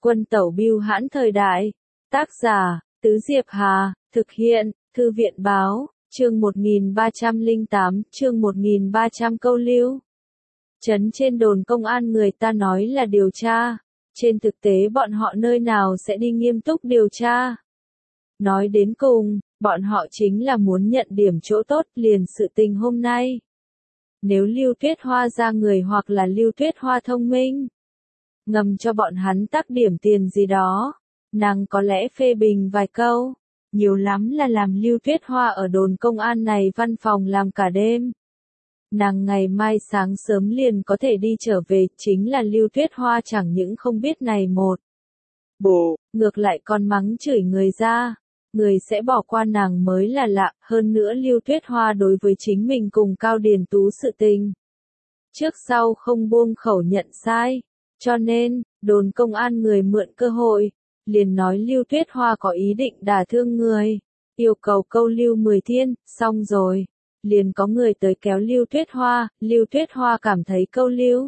Quân tẩu bưu hãn thời đại. Tác giả, Tứ Diệp Hà, thực hiện, Thư viện báo, chương 1308, chương 1300 câu lưu. Trấn trên đồn công an người ta nói là điều tra. Trên thực tế bọn họ nơi nào sẽ đi nghiêm túc điều tra. Nói đến cùng, bọn họ chính là muốn nhận điểm chỗ tốt liền sự tình hôm nay. Nếu Lưu Tuyết Hoa ra người hoặc là Lưu Tuyết Hoa thông minh, ngầm cho bọn hắn tác điểm tiền gì đó, nàng có lẽ phê bình vài câu, nhiều lắm là làm Lưu Tuyết Hoa ở đồn công an này văn phòng làm cả đêm. Nàng ngày mai sáng sớm liền có thể đi trở về, chính là Lưu Tuyết Hoa chẳng những không biết này một bộ, ngược lại còn mắng chửi người ra. Người sẽ bỏ qua nàng mới là lạ, hơn nữa Lưu Tuyết Hoa đối với chính mình cùng Cao Điền Tú sự tình. Trước sau không buông khẩu nhận sai, cho nên, đồn công an người mượn cơ hội, liền nói Lưu Tuyết Hoa có ý định đả thương người, yêu cầu câu lưu 10 thiên, xong rồi. Liền có người tới kéo Lưu Tuyết Hoa cảm thấy câu lưu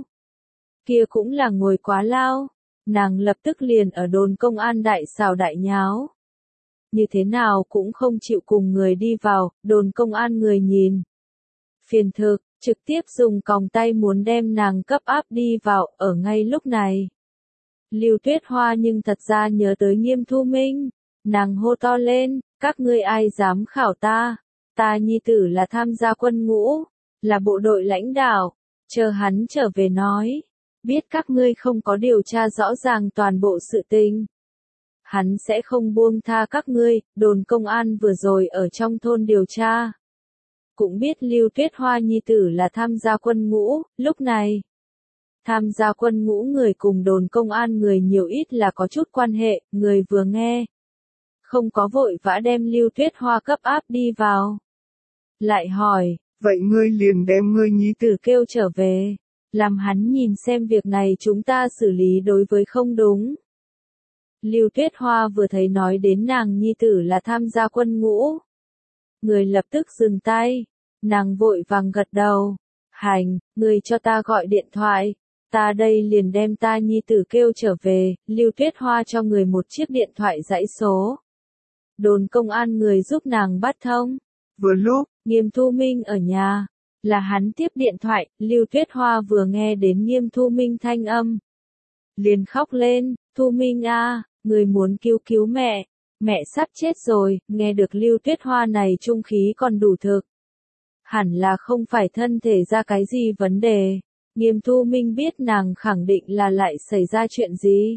kia cũng là ngồi quá lao, nàng lập tức liền ở đồn công an đại xào đại nháo. Như thế nào cũng không chịu cùng người đi vào, đồn công an người nhìn. Phiền thực, trực tiếp dùng còng tay muốn đem nàng cấp áp đi vào, ở ngay lúc này. Lưu Tuyết Hoa nhưng thật ra nhớ tới Nghiêm Thu Minh, nàng hô to lên, các ngươi ai dám khảo ta, ta nhi tử là tham gia quân ngũ, là bộ đội lãnh đạo, chờ hắn trở về nói, biết các ngươi không có điều tra rõ ràng toàn bộ sự tình. Hắn sẽ không buông tha các ngươi, đồn công an vừa rồi ở trong thôn điều tra. Cũng biết Lưu Tuyết Hoa nhi tử là tham gia quân ngũ, lúc này. Tham gia quân ngũ người cùng đồn công an người nhiều ít là có chút quan hệ, người vừa nghe. Không có vội vã đem Lưu Tuyết Hoa cấp áp đi vào. Lại hỏi, vậy ngươi liền đem ngươi nhi tử kêu trở về, làm hắn nhìn xem việc này chúng ta xử lý đối với không đúng. Lưu Tuyết Hoa vừa thấy nói đến nàng nhi tử là tham gia quân ngũ. Người lập tức dừng tay, nàng vội vàng gật đầu. Hành, người cho ta gọi điện thoại, ta đây liền đem ta nhi tử kêu trở về, Lưu Tuyết Hoa cho người một chiếc điện thoại dãy số. Đồn công an người giúp nàng bắt thông. Vừa lúc, Nghiêm Thu Minh ở nhà, là hắn tiếp điện thoại, Lưu Tuyết Hoa vừa nghe đến Nghiêm Thu Minh thanh âm. Liền khóc lên, Thu Minh a, người muốn cứu mẹ sắp chết rồi, nghe được Lưu Tuyết Hoa này trung khí còn đủ thực. Hẳn là không phải thân thể ra cái gì vấn đề, Nghiêm Thu Minh biết nàng khẳng định là lại xảy ra chuyện gì.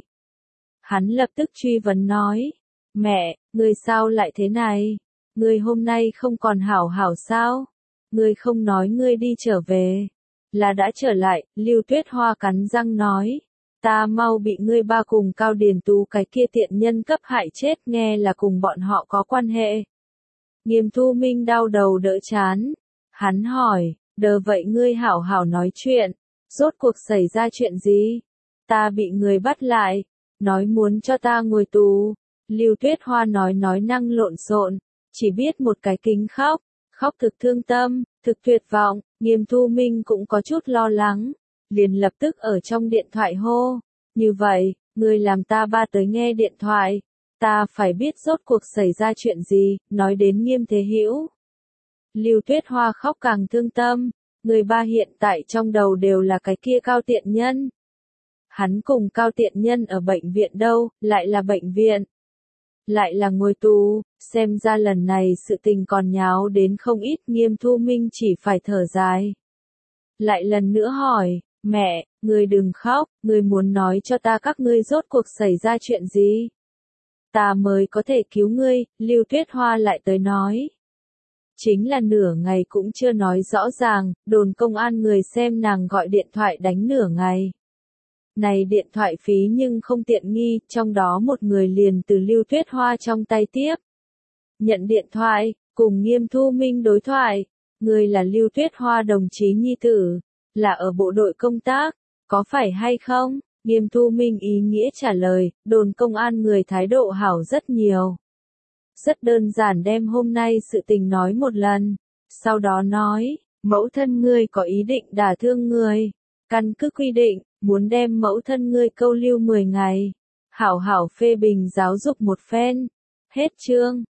Hắn lập tức truy vấn nói, mẹ, người sao lại thế này? Ngươi hôm nay không còn hảo hảo sao? Ngươi không nói ngươi đi trở về. Là đã trở lại, Lưu Tuyết Hoa cắn răng nói. Ta mau bị ngươi ba cùng Cao Điền Tú cái kia tiện nhân cấp hại chết, nghe là cùng bọn họ có quan hệ. Nghiêm Thu Minh đau đầu đỡ chán. Hắn hỏi, đờ vậy ngươi hảo hảo nói chuyện. Rốt cuộc xảy ra chuyện gì? Ta bị người bắt lại. Nói muốn cho ta ngồi tù. Lưu Tuyết Hoa nói năng lộn xộn. Chỉ biết một cái kính khóc thực thương tâm, thực tuyệt vọng, Nghiêm Thu Minh cũng có chút lo lắng, liền lập tức ở trong điện thoại hô, như vậy, người làm ta ba tới nghe điện thoại, ta phải biết rốt cuộc xảy ra chuyện gì, nói đến Nghiêm Thế Hữu. Lưu Tuyết Hoa khóc càng thương tâm, người ba hiện tại trong đầu đều là cái kia Cao Tiện Nhân. Hắn cùng Cao Tiện Nhân ở bệnh viện đâu, lại là bệnh viện. Lại là ngồi tù, xem ra lần này sự tình còn nháo đến không ít, Nghiêm Thu Minh chỉ phải thở dài. Lại lần nữa hỏi, mẹ, người đừng khóc, người muốn nói cho ta các ngươi rốt cuộc xảy ra chuyện gì? Ta mới có thể cứu ngươi, Lưu Tuyết Hoa lại tới nói. Chính là nửa ngày cũng chưa nói rõ ràng, đồn công an người xem nàng gọi điện thoại đánh nửa ngày. Này điện thoại phí nhưng không tiện nghi, trong đó một người liền từ Lưu Tuyết Hoa trong tay tiếp. Nhận điện thoại, cùng Nghiêm Thu Minh đối thoại, người là Lưu Tuyết Hoa đồng chí nhi tử, là ở bộ đội công tác, có phải hay không? Nghiêm Thu Minh ý nghĩa trả lời, đồn công an người thái độ hảo rất nhiều. Rất đơn giản đem hôm nay sự tình nói một lần, sau đó nói, mẫu thân ngươi có ý định đả thương người, căn cứ quy định, muốn đem mẫu thân ngươi câu lưu 10 ngày. hảo hảo phê bình giáo dục một phen. Hết chương.